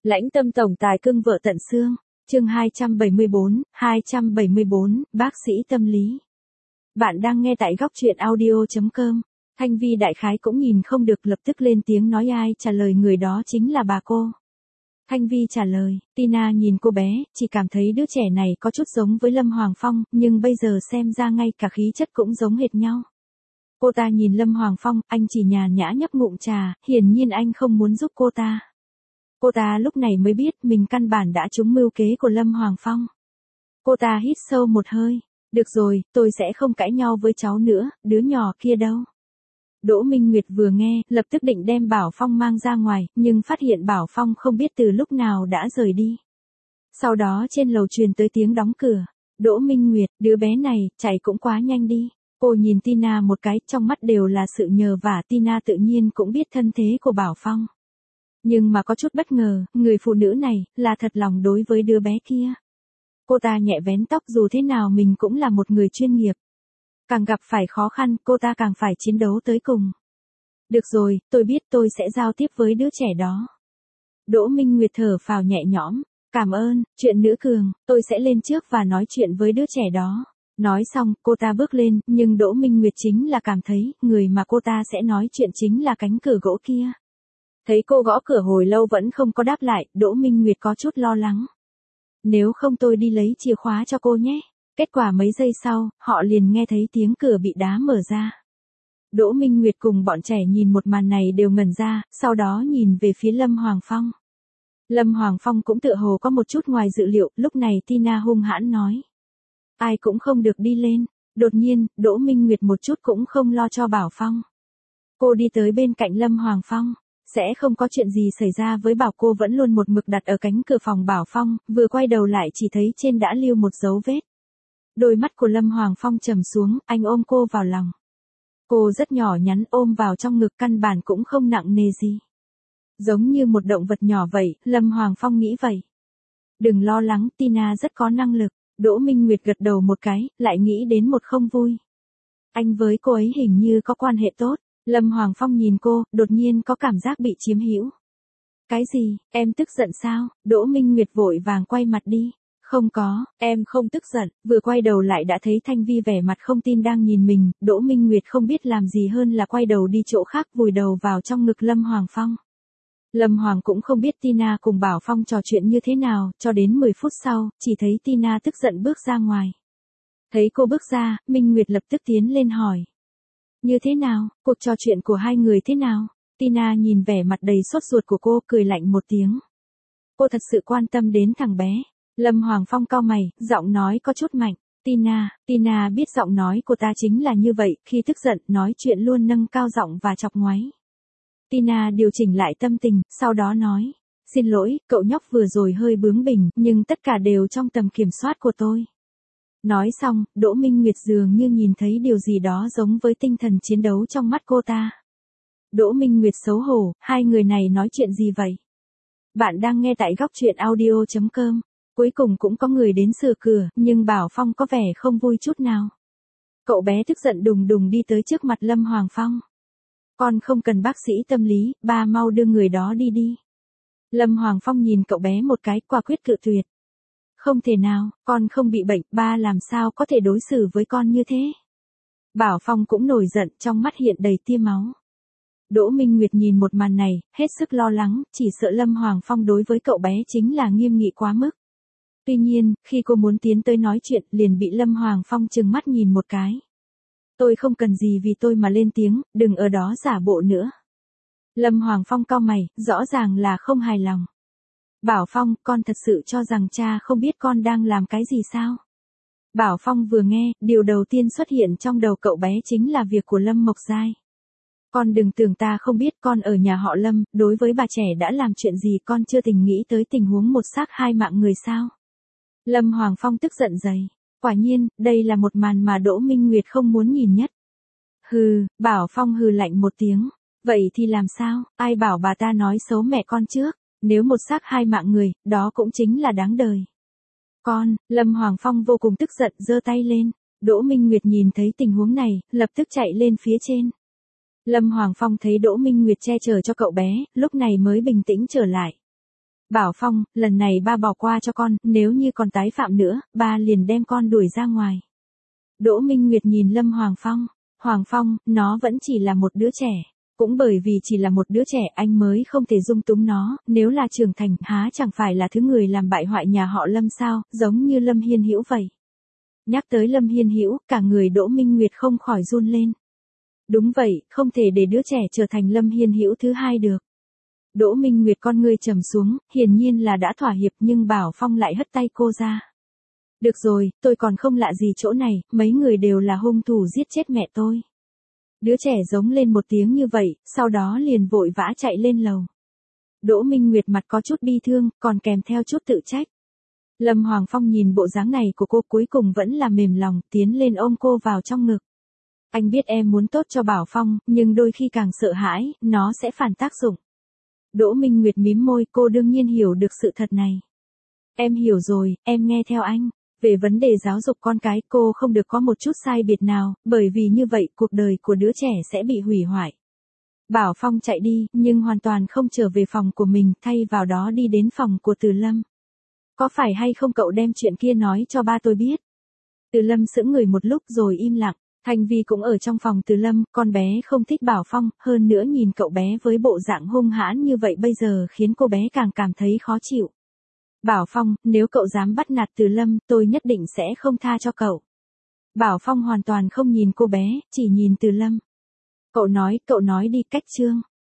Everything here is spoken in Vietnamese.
Lãnh tâm tổng tài cưng vợ tận xương. Chương 274, bác sĩ tâm lý. Bạn đang nghe tại góc truyện audio.com. Thanh Vi đại khái cũng nhìn không được, lập tức lên tiếng nói ai trả lời người đó chính là bà cô. Thanh Vi trả lời, Tina nhìn cô bé, chỉ cảm thấy đứa trẻ này có chút giống với Lâm Hoàng Phong, nhưng bây giờ xem ra ngay cả khí chất cũng giống hệt nhau. Cô ta nhìn Lâm Hoàng Phong, anh chỉ nhàn nhã nhấp ngụm trà, hiển nhiên anh không muốn giúp cô ta. Cô ta lúc này mới biết mình căn bản đã trúng mưu kế của Lâm Hoàng Phong. Cô ta hít sâu một hơi, được rồi, tôi sẽ không cãi nhau với cháu nữa, đứa nhỏ kia đâu. Đỗ Minh Nguyệt vừa nghe, lập tức định đem Bảo Phong mang ra ngoài, nhưng phát hiện Bảo Phong không biết từ lúc nào đã rời đi. Sau đó trên lầu truyền tới tiếng đóng cửa. Đỗ Minh Nguyệt, đứa bé này, chạy cũng quá nhanh đi. Cô nhìn Tina một cái, trong mắt đều là sự nhờ vả. Tina tự nhiên cũng biết thân thế của Bảo Phong. Nhưng mà có chút bất ngờ, người phụ nữ này, là thật lòng đối với đứa bé kia. Cô ta nhẹ vén tóc, dù thế nào mình cũng là một người chuyên nghiệp. Càng gặp phải khó khăn, cô ta càng phải chiến đấu tới cùng. Được rồi, tôi biết tôi sẽ giao tiếp với đứa trẻ đó. Đỗ Minh Nguyệt thở phào nhẹ nhõm, cảm ơn, chuyện nữ cường, tôi sẽ lên trước và nói chuyện với đứa trẻ đó. Nói xong, cô ta bước lên, nhưng Đỗ Minh Nguyệt chính là cảm thấy, người mà cô ta sẽ nói chuyện chính là cánh cửa gỗ kia. Thấy cô gõ cửa hồi lâu vẫn không có đáp lại, Đỗ Minh Nguyệt có chút lo lắng. Nếu không tôi đi lấy chìa khóa cho cô nhé. Kết quả mấy giây sau, họ liền nghe thấy tiếng cửa bị đá mở ra. Đỗ Minh Nguyệt cùng bọn trẻ nhìn một màn này đều ngẩn ra, sau đó nhìn về phía Lâm Hoàng Phong. Lâm Hoàng Phong cũng tựa hồ có một chút ngoài dự liệu, lúc này Tina hung hãn nói. Ai cũng không được đi lên. Đột nhiên, Đỗ Minh Nguyệt một chút cũng không lo cho Bảo Phong. Cô đi tới bên cạnh Lâm Hoàng Phong. Sẽ không có chuyện gì xảy ra với Bảo, cô vẫn luôn một mực đặt ở cánh cửa phòng Bảo Phong, vừa quay đầu lại chỉ thấy trên đã lưu một dấu vết. Đôi mắt của Lâm Hoàng Phong trầm xuống, anh ôm cô vào lòng. Cô rất nhỏ nhắn ôm vào trong ngực, căn bản cũng không nặng nề gì. Giống như một động vật nhỏ vậy, Lâm Hoàng Phong nghĩ vậy. Đừng lo lắng, Tina rất có năng lực. Đỗ Minh Nguyệt gật đầu một cái, lại nghĩ đến một không vui. Anh với cô ấy hình như có quan hệ tốt. Lâm Hoàng Phong nhìn cô, đột nhiên có cảm giác bị chiếm hữu. Cái gì, em tức giận sao? Đỗ Minh Nguyệt vội vàng quay mặt đi. Không có, em không tức giận. Vừa quay đầu lại đã thấy Thanh Vi vẻ mặt không tin đang nhìn mình. Đỗ Minh Nguyệt không biết làm gì hơn là quay đầu đi chỗ khác, vùi đầu vào trong ngực Lâm Hoàng Phong. Lâm Hoàng cũng không biết Tina cùng Bảo Phong trò chuyện như thế nào, cho đến 10 phút sau, chỉ thấy Tina tức giận bước ra ngoài. Thấy cô bước ra, Minh Nguyệt lập tức tiến lên hỏi. Như thế nào, cuộc trò chuyện của hai người thế nào? Tina nhìn vẻ mặt đầy sốt ruột của cô, cười lạnh một tiếng. Cô thật sự quan tâm đến thằng bé. Lâm Hoàng Phong cau mày, giọng nói có chút mạnh. Tina biết giọng nói của ta chính là như vậy, khi tức giận, nói chuyện luôn nâng cao giọng và chọc ngoáy. Tina điều chỉnh lại tâm tình, sau đó nói. Xin lỗi, cậu nhóc vừa rồi hơi bướng bỉnh, nhưng tất cả đều trong tầm kiểm soát của tôi. Nói xong, Đỗ Minh Nguyệt dường như nhìn thấy điều gì đó giống với tinh thần chiến đấu trong mắt cô ta. Đỗ Minh Nguyệt xấu hổ, hai người này nói chuyện gì vậy? Bạn đang nghe tại góc truyện audio.com. Cuối cùng cũng có người đến sửa cửa, nhưng Bảo Phong có vẻ không vui chút nào. Cậu bé tức giận đùng đùng đi tới trước mặt Lâm Hoàng Phong. Con không cần bác sĩ tâm lý, ba mau đưa người đó đi đi. Lâm Hoàng Phong nhìn cậu bé một cái, quả quyết cự tuyệt. Không thể nào, con không bị bệnh, ba làm sao có thể đối xử với con như thế. Bảo Phong cũng nổi giận, trong mắt hiện đầy tia máu. Đỗ Minh Nguyệt nhìn một màn này, hết sức lo lắng, chỉ sợ Lâm Hoàng Phong đối với cậu bé chính là nghiêm nghị quá mức. Tuy nhiên, khi cô muốn tiến tới nói chuyện, liền bị Lâm Hoàng Phong trừng mắt nhìn một cái. Tôi không cần gì vì tôi mà lên tiếng, đừng ở đó giả bộ nữa. Lâm Hoàng Phong cau mày, rõ ràng là không hài lòng. Bảo Phong, con thật sự cho rằng cha không biết con đang làm cái gì sao? Bảo Phong vừa nghe, điều đầu tiên xuất hiện trong đầu cậu bé chính là việc của Lâm Mộc Giai. Con đừng tưởng ta không biết, con ở nhà họ Lâm, đối với bà trẻ đã làm chuyện gì, con chưa từng nghĩ tới tình huống một xác hai mạng người sao? Lâm Hoàng Phong tức giận dày. Quả nhiên, đây là một màn mà Đỗ Minh Nguyệt không muốn nhìn nhất. Hừ, Bảo Phong hừ lạnh một tiếng. Vậy thì làm sao, ai bảo bà ta nói xấu mẹ con trước? Nếu một xác hai mạng người, đó cũng chính là đáng đời. Con, Lâm Hoàng Phong vô cùng tức giận, giơ tay lên. Đỗ Minh Nguyệt nhìn thấy tình huống này, lập tức chạy lên phía trên. Lâm Hoàng Phong thấy Đỗ Minh Nguyệt che chở cho cậu bé, lúc này mới bình tĩnh trở lại. Bảo Phong, lần này ba bỏ qua cho con, nếu như còn tái phạm nữa, ba liền đem con đuổi ra ngoài. Đỗ Minh Nguyệt nhìn Lâm Hoàng Phong. Hoàng Phong, nó vẫn chỉ là một đứa trẻ. Cũng bởi vì chỉ là một đứa trẻ anh mới không thể dung túng nó, nếu là trưởng thành há chẳng phải là thứ người làm bại hoại nhà họ Lâm sao, giống như Lâm Hiên Hữu vậy. Nhắc tới Lâm Hiên Hữu, cả người Đỗ Minh Nguyệt không khỏi run lên. Đúng vậy, không thể để đứa trẻ trở thành Lâm Hiên Hữu thứ hai được. Đỗ Minh Nguyệt con ngươi trầm xuống, hiển nhiên là đã thỏa hiệp nhưng Bảo Phong lại hất tay cô ra. Được rồi, tôi còn không lạ gì chỗ này, mấy người đều là hung thủ giết chết mẹ tôi. Đứa trẻ giống lên một tiếng như vậy, sau đó liền vội vã chạy lên lầu. Đỗ Minh Nguyệt mặt có chút bi thương, còn kèm theo chút tự trách. Lâm Hoàng Phong nhìn bộ dáng này của cô cuối cùng vẫn là mềm lòng, tiến lên ôm cô vào trong ngực. Anh biết em muốn tốt cho Bảo Phong, nhưng đôi khi càng sợ hãi, nó sẽ phản tác dụng. Đỗ Minh Nguyệt mím môi, cô đương nhiên hiểu được sự thật này. Em hiểu rồi, em nghe theo anh. Về vấn đề giáo dục con cái cô không được có một chút sai biệt nào, bởi vì như vậy cuộc đời của đứa trẻ sẽ bị hủy hoại. Bảo Phong chạy đi, nhưng hoàn toàn không trở về phòng của mình, thay vào đó đi đến phòng của Từ Lâm. Có phải hay không cậu đem chuyện kia nói cho ba tôi biết? Từ Lâm sững người một lúc rồi im lặng. Thanh Vi cũng ở trong phòng Từ Lâm, con bé không thích Bảo Phong, hơn nữa nhìn cậu bé với bộ dạng hung hãn như vậy bây giờ khiến cô bé càng cảm thấy khó chịu. Bảo Phong, nếu cậu dám bắt nạt Từ Lâm, tôi nhất định sẽ không tha cho cậu. Bảo Phong hoàn toàn không nhìn cô bé, chỉ nhìn Từ Lâm. Cậu nói đi cách chương.